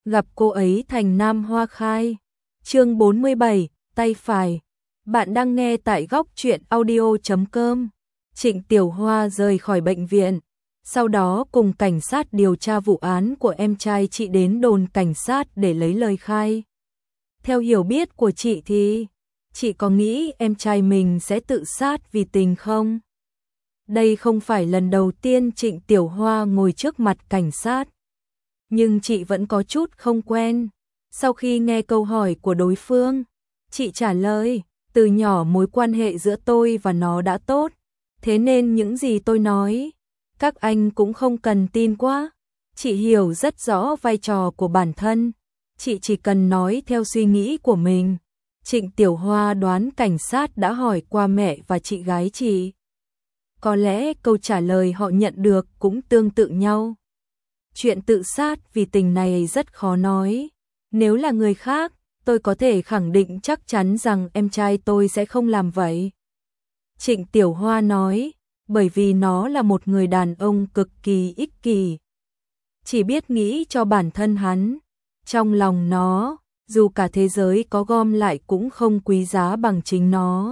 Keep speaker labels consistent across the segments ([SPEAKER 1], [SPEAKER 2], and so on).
[SPEAKER 1] gặp cô ấy thành nam hoa khai. Chương 47, tay phải. Bạn đang nghe tại góc truyện audio.com. Trịnh Tiểu Hoa rời khỏi bệnh viện, sau đó cùng cảnh sát điều tra vụ án của em trai chị đến đồn cảnh sát để lấy lời khai. Theo hiểu biết của chị thì, chị có nghĩ em trai mình sẽ tự sát vì tình không? Đây không phải lần đầu tiên Trịnh Tiểu Hoa ngồi trước mặt cảnh sát, nhưng chị vẫn có chút không quen. Sau khi nghe câu hỏi của đối phương, chị trả lời, từ nhỏ mối quan hệ giữa tôi và nó đã tốt, thế nên những gì tôi nói, các anh cũng không cần tin quá. Chị hiểu rất rõ vai trò của bản thân, chị chỉ cần nói theo suy nghĩ của mình. Trịnh Tiểu Hoa đoán cảnh sát đã hỏi qua mẹ và chị gái chị. Có lẽ câu trả lời họ nhận được cũng tương tự nhau. Chuyện tự sát vì tình này rất khó nói. Nếu là người khác, tôi có thể khẳng định chắc chắn rằng em trai tôi sẽ không làm vậy. Trịnh Tiểu Hoa nói, bởi vì nó là một người đàn ông cực kỳ ích kỷ. Chỉ biết nghĩ cho bản thân hắn. Trong lòng nó, dù cả thế giới có gom lại cũng không quý giá bằng chính nó.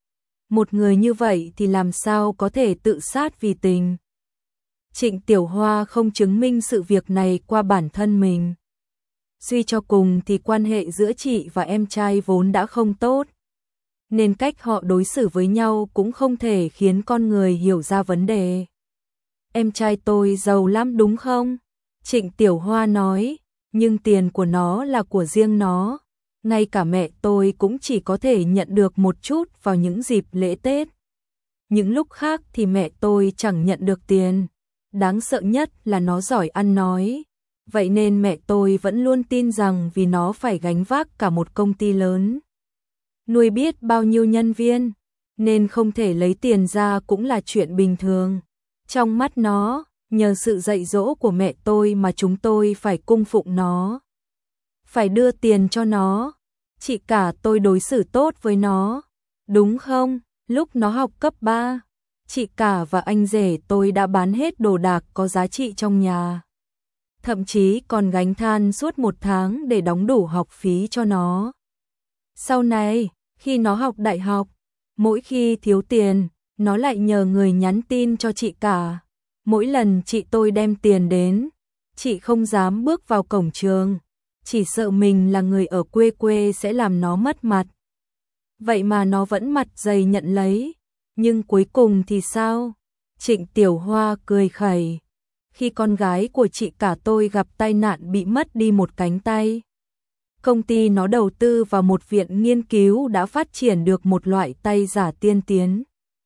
[SPEAKER 1] Một người như vậy thì làm sao có thể tự sát vì tình? Trịnh Tiểu Hoa không chứng minh sự việc này qua bản thân mình. Suy cho cùng thì quan hệ giữa chị và em trai vốn đã không tốt, nên cách họ đối xử với nhau cũng không thể khiến con người hiểu ra vấn đề. Em trai tôi giàu lắm đúng không? Trịnh Tiểu Hoa nói, nhưng tiền của nó là của riêng nó. Ngay cả mẹ tôi cũng chỉ có thể nhận được một chút vào những dịp lễ Tết. Những lúc khác thì mẹ tôi chẳng nhận được tiền. Đáng sợ nhất là nó giỏi ăn nói. Vậy nên mẹ tôi vẫn luôn tin rằng vì nó phải gánh vác cả một công ty lớn, nuôi biết bao nhiêu nhân viên, nên không thể lấy tiền ra cũng là chuyện bình thường. Trong mắt nó, nhờ sự dạy dỗ của mẹ tôi mà chúng tôi phải cung phụng nó, phải đưa tiền cho nó. Chị cả tôi đối xử tốt với nó, đúng không? Lúc nó học cấp 3, chị cả và anh rể tôi đã bán hết đồ đạc có giá trị trong nhà. Thậm chí còn gánh than suốt 1 tháng để đóng đủ học phí cho nó. Sau này, khi nó học đại học, mỗi khi thiếu tiền, nó lại nhờ người nhắn tin cho chị cả. Mỗi lần chị tôi đem tiền đến, chị không dám bước vào cổng trường, chỉ sợ mình là người ở quê quê sẽ làm nó mất mặt. Vậy mà nó vẫn mặt dày nhận lấy. Nhưng cuối cùng thì sao? Trịnh Tiểu Hoa cười khẩy. Khi con gái của chị cả tôi gặp tai nạn bị mất đi một cánh tay, công ty nó đầu tư vào một viện nghiên cứu đã phát triển được một loại tay giả tiên tiến.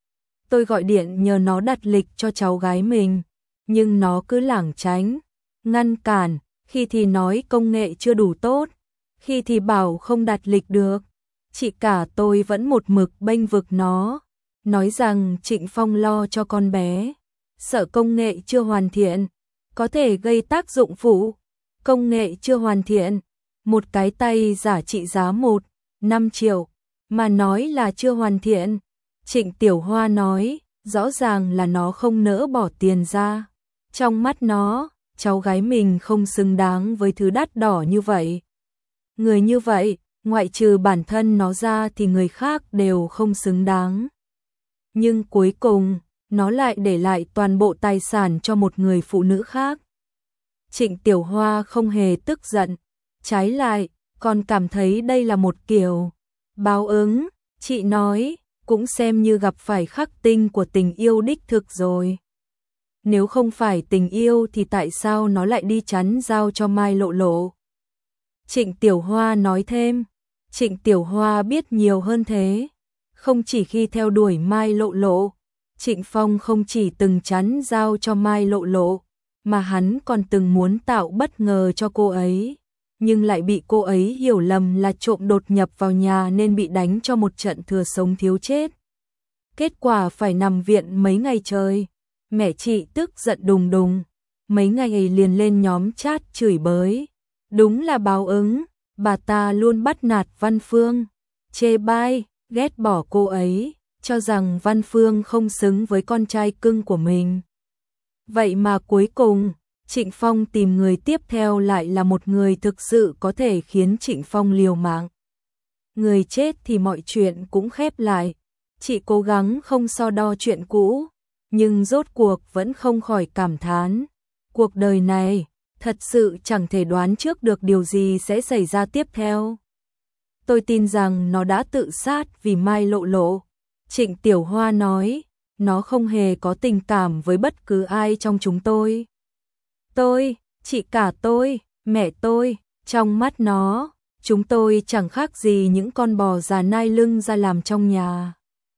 [SPEAKER 1] Tôi gọi điện nhờ nó đặt lịch cho cháu gái mình, nhưng nó cứ lảng tránh, ngăn cản, khi thì nói công nghệ chưa đủ tốt, khi thì bảo không đặt lịch được. Chị cả tôi vẫn một mực bênh vực nó, nói rằng Trịnh Phong lo cho con bé, sợ công nghệ chưa hoàn thiện, có thể gây tác dụng phụ. Công nghệ chưa hoàn thiện, một cái tay giả trị giá 1,5 triệu, mà nói là chưa hoàn thiện. Trịnh Tiểu Hoa nói, rõ ràng là nó không nỡ bỏ tiền ra. Trong mắt nó, cháu gái mình không xứng đáng với thứ đắt đỏ như vậy. Người như vậy, ngoại trừ bản thân nó ra thì người khác đều không xứng đáng. Nhưng cuối cùng, nó lại để lại toàn bộ tài sản cho một người phụ nữ khác. Trịnh Tiểu Hoa không hề tức giận, trái lại, còn cảm thấy đây là một kiểu báo ứng. Chị nói, cũng xem như gặp phải khắc tinh của tình yêu đích thực rồi. Nếu không phải tình yêu thì tại sao nó lại đi chắn giao cho Mai Lộ Lộ? Trịnh Tiểu Hoa nói thêm, Trịnh Tiểu Hoa biết nhiều hơn thế. Không chỉ khi theo đuổi Mai Lộ Lộ, Trịnh Phong không chỉ từng chắn giao cho Mai Lộ Lộ, mà hắn còn từng muốn tạo bất ngờ cho cô ấy, nhưng lại bị cô ấy hiểu lầm là trộm đột nhập vào nhà nên bị đánh cho một trận thừa sống thiếu chết. Kết quả phải nằm viện mấy ngày trời. Mẹ chị tức giận đùng đùng, mấy ngày ấy liền lên nhóm chat chửi bới. Đúng là báo ứng, bà ta luôn bắt nạt Văn Phương, chê bai, ghét bỏ cô ấy, cho rằng Văn Phương không xứng với con trai cưng của mình. Vậy mà cuối cùng, Trịnh Phong tìm người tiếp theo lại là một người thực sự có thể khiến Trịnh Phong liều mạng. Người chết thì mọi chuyện cũng khép lại. Chị cố gắng không so đo chuyện cũ, nhưng rốt cuộc vẫn không khỏi cảm thán. Cuộc đời này, thật sự chẳng thể đoán trước được điều gì sẽ xảy ra tiếp theo. Tôi tin rằng nó đã tự sát vì Mai Lộ Lộ. Trịnh Tiểu Hoa nói, nó không hề có tình cảm với bất cứ ai trong chúng tôi. Tôi, chị cả tôi, mẹ tôi, trong mắt nó, chúng tôi chẳng khác gì những con bò già nai lưng ra làm trong nhà.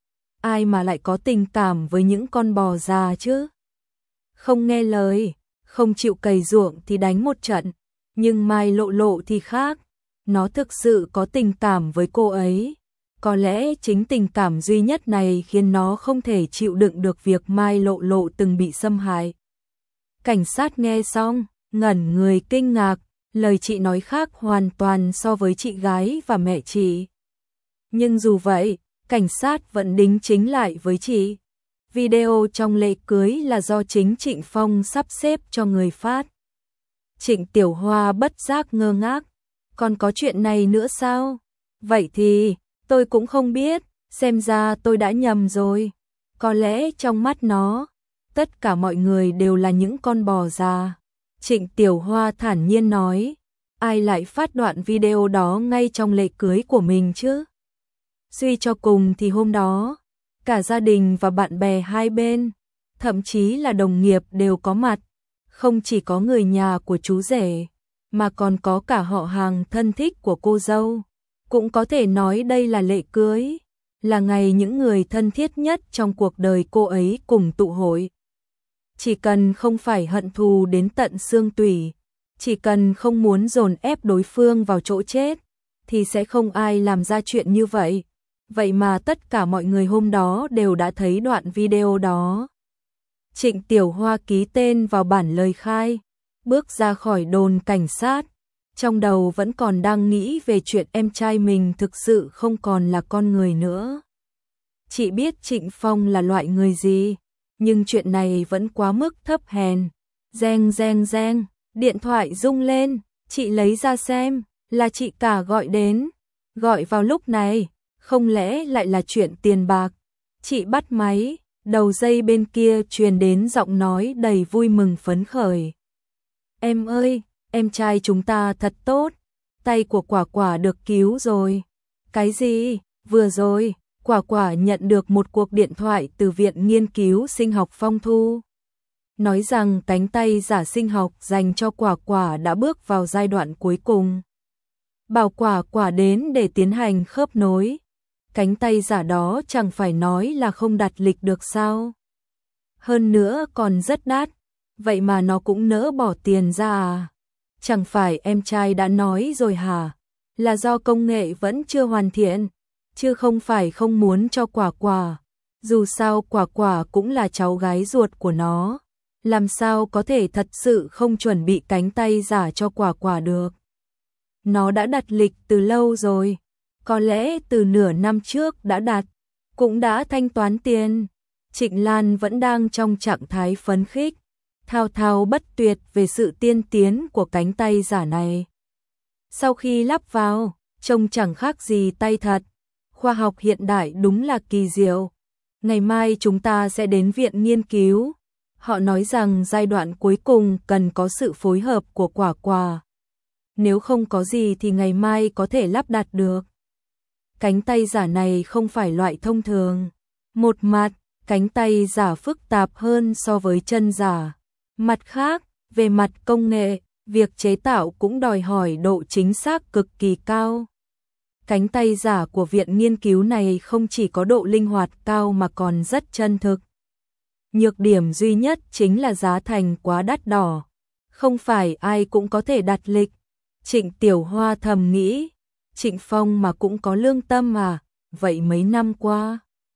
[SPEAKER 1] Ai mà lại có tình cảm với những con bò già chứ? Không nghe lời, không chịu cày ruộng thì đánh một trận. Nhưng Mai Lộ Lộ thì khác, nó thực sự có tình cảm với cô ấy. Có lẽ chính tình cảm duy nhất này khiến nó không thể chịu đựng được việc Mai Lộ Lộ từng bị xâm hại. Cảnh sát nghe xong, ngẩn người kinh ngạc, lời chị nói khác hoàn toàn so với chị gái và mẹ chị. Nhưng dù vậy, cảnh sát vẫn đính chính lại với chị. Video trong lễ cưới là do chính Trịnh Phong sắp xếp cho người phát. Trịnh Tiểu Hoa bất giác ngơ ngác. Còn có chuyện này nữa sao? Vậy thì, tôi cũng không biết, xem ra tôi đã nhầm rồi. Có lẽ trong mắt nó, tất cả mọi người đều là những con bò già. Trịnh Tiểu Hoa thản nhiên nói, ai lại phát đoạn video đó ngay trong lễ cưới của mình chứ? Suy cho cùng thì hôm đó, cả gia đình và bạn bè hai bên, thậm chí là đồng nghiệp đều có mặt. Không chỉ có người nhà của chú rể, mà còn có cả họ hàng thân thích của cô dâu. Cũng có thể nói đây là lễ cưới, là ngày những người thân thiết nhất trong cuộc đời cô ấy cùng tụ hội. Chỉ cần không phải hận thù đến tận xương tủy, chỉ cần không muốn dồn ép đối phương vào chỗ chết, thì sẽ không ai làm ra chuyện như vậy. Vậy mà tất cả mọi người hôm đó đều đã thấy đoạn video đó. Trịnh Tiểu Hoa ký tên vào bản lời khai, bước ra khỏi đồn cảnh sát. Trong đầu vẫn còn đang nghĩ về chuyện em trai mình thực sự không còn là con người nữa. Chị biết Trịnh Phong là loại người gì, nhưng chuyện này vẫn quá mức thấp hèn. Reng reng reng, điện thoại rung lên, chị lấy ra xem, là chị cả gọi đến. Gọi vào lúc này, không lẽ lại là chuyện tiền bạc? Chị bắt máy, đầu dây bên kia truyền đến giọng nói đầy vui mừng phấn khởi. Em ơi, em trai chúng ta thật tốt, tay của Quả Quả được cứu rồi. Cái gì? Vừa rồi, Quả Quả nhận được một cuộc điện thoại từ Viện Nghiên cứu Sinh học Phong Thu. Nói rằng cánh tay giả sinh học dành cho Quả Quả đã bước vào giai đoạn cuối cùng. Bảo Quả Quả đến để tiến hành khớp nối. Cánh tay giả đó chẳng phải nói là không đặt lịch được sao? Hơn nữa còn rất đắt, vậy mà nó cũng nỡ bỏ tiền ra à? Chẳng phải em trai đã nói rồi hả? Là do công nghệ vẫn chưa hoàn thiện, chứ không phải không muốn cho Quả Quả. Dù sao Quả Quả cũng là cháu gái ruột của nó, làm sao có thể thật sự không chuẩn bị cánh tay giả cho Quả Quả được. Nó đã đặt lịch từ lâu rồi, có lẽ từ nửa năm trước đã đặt, cũng đã thanh toán tiền. Trịnh Lan vẫn đang trong trạng thái phấn khích, thao thao bất tuyệt về sự tiên tiến của cánh tay giả này. Sau khi lắp vào, trông chẳng khác gì tay thật. Khoa học hiện đại đúng là kỳ diệu. Ngày mai chúng ta sẽ đến viện nghiên cứu. Họ nói rằng giai đoạn cuối cùng cần có sự phối hợp của Quả Quả. Nếu không có gì thì ngày mai có thể lắp đặt được. Cánh tay giả này không phải loại thông thường. Một mặt, cánh tay giả phức tạp hơn so với chân giả. Mặt khác, về mặt công nghệ, việc chế tạo cũng đòi hỏi độ chính xác cực kỳ cao. Cánh tay giả của viện nghiên cứu này không chỉ có độ linh hoạt cao mà còn rất chân thực. Nhược điểm duy nhất chính là giá thành quá đắt đỏ. Không phải ai cũng có thể đặt lịch. Trịnh Tiểu Hoa thầm nghĩ, Trịnh Phong mà cũng có lương tâm à, vậy mấy năm qua,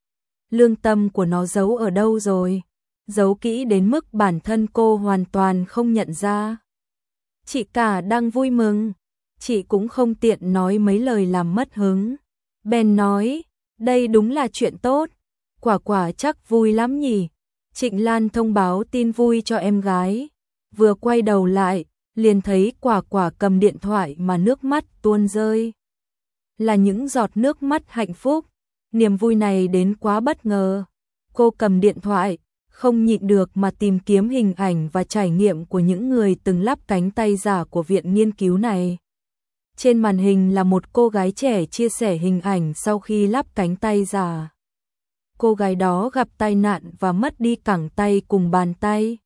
[SPEAKER 1] lương tâm của nó giấu ở đâu rồi? Giấu kỹ đến mức bản thân cô hoàn toàn không nhận ra. Chị cả đang vui mừng, chị cũng không tiện nói mấy lời làm mất hứng. Bèn nói, đây đúng là chuyện tốt, Quả Quả chắc vui lắm nhỉ. Trịnh Lan thông báo tin vui cho em gái. vừa quay đầu lại, liền thấy Quả Quả cầm điện thoại mà nước mắt tuôn rơi. Là những giọt nước mắt hạnh phúc, niềm vui này đến quá bất ngờ. Cô cầm điện thoại, không nhịn được mà tìm kiếm hình ảnh và trải nghiệm của những người từng lắp cánh tay giả của viện nghiên cứu này. Trên màn hình là một cô gái trẻ chia sẻ hình ảnh sau khi lắp cánh tay giả. Cô gái đó gặp tai nạn và mất đi cẳng tay cùng bàn tay.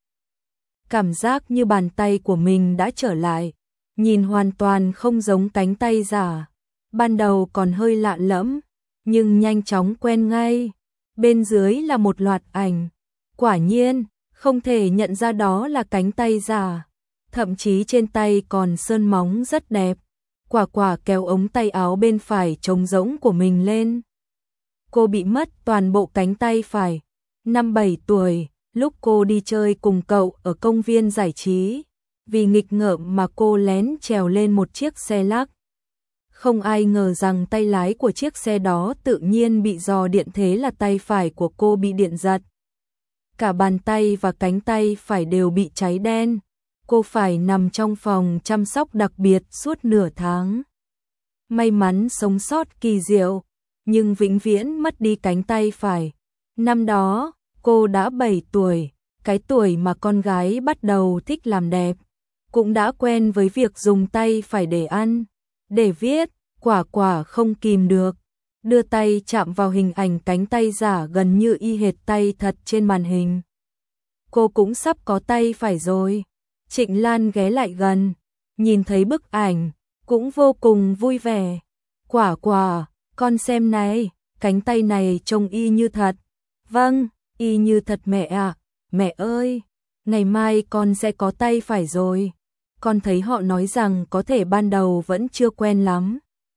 [SPEAKER 1] Cảm giác như bàn tay của mình đã trở lại, nhìn hoàn toàn không giống cánh tay giả. Ban đầu còn hơi lạ lẫm, nhưng nhanh chóng quen ngay. Bên dưới là một loạt ảnh. Quả nhiên, không thể nhận ra đó là cánh tay giả. Thậm chí trên tay còn sơn móng rất đẹp. Quả Quả kéo ống tay áo bên phải trống rỗng của mình lên. Cô bị mất toàn bộ cánh tay phải. Năm 7 tuổi, lúc cô đi chơi cùng cậu ở công viên giải trí, vì nghịch ngợm mà cô lén trèo lên một chiếc xe lắc. Không ai ngờ rằng tay lái của chiếc xe đó tự nhiên bị rò điện, thế là tay phải của cô bị điện giật. Cả bàn tay và cánh tay phải đều bị cháy đen. Cô phải nằm trong phòng chăm sóc đặc biệt suốt nửa tháng. May mắn sống sót kỳ diệu, nhưng vĩnh viễn mất đi cánh tay phải. Năm đó, cô đã 7 tuổi, cái tuổi mà con gái bắt đầu thích làm đẹp. Cũng đã quen với việc dùng tay phải để ăn, để viết. Quả Quả không kìm được, đưa tay chạm vào hình ảnh cánh tay giả gần như y hệt tay thật trên màn hình. Cô cũng sắp có tay phải rồi. Trịnh Lan ghé lại gần, nhìn thấy bức ảnh, cũng vô cùng vui vẻ. Quả Quả, con xem này, cánh tay này trông y như thật. Vâng, y như thật mẹ ạ. Mẹ ơi, ngày mai con sẽ có tay phải rồi. Con thấy họ nói rằng có thể ban đầu vẫn chưa quen lắm.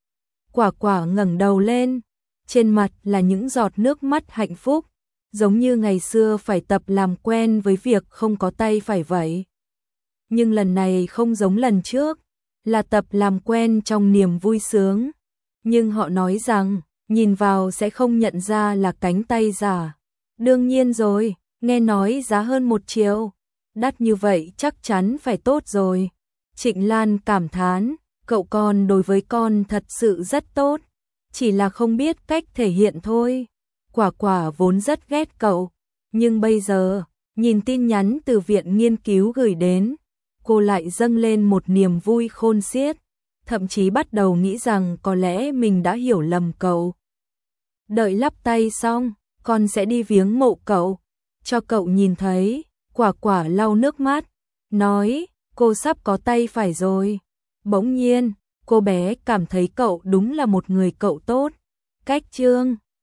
[SPEAKER 1] Quả Quả ngẩng đầu lên, trên mặt là những giọt nước mắt hạnh phúc, giống như ngày xưa phải tập làm quen với việc không có tay phải vậy. Nhưng lần này không giống lần trước, là tập làm quen trong niềm vui sướng. Nhưng họ nói rằng, nhìn vào sẽ không nhận ra là cánh tay giả. Đương nhiên rồi, nghe nói giá hơn 1 triệu. Đắt như vậy chắc chắn phải tốt rồi. Trịnh Lan cảm thán, cậu con đối với con thật sự rất tốt, chỉ là không biết cách thể hiện thôi. Quả Quả vốn rất ghét cậu, nhưng bây giờ, nhìn tin nhắn từ viện nghiên cứu gửi đến, cô lại dâng lên một niềm vui khôn xiết, thậm chí bắt đầu nghĩ rằng có lẽ mình đã hiểu lầm cậu. Đợi lắp tay xong, con sẽ đi viếng mộ cậu, cho cậu nhìn thấy. Quả Quả lau nước mắt, nói, cô sắp có tay phải rồi. Bỗng nhiên, cô bé cảm thấy cậu đúng là một người cậu tốt. Cách chương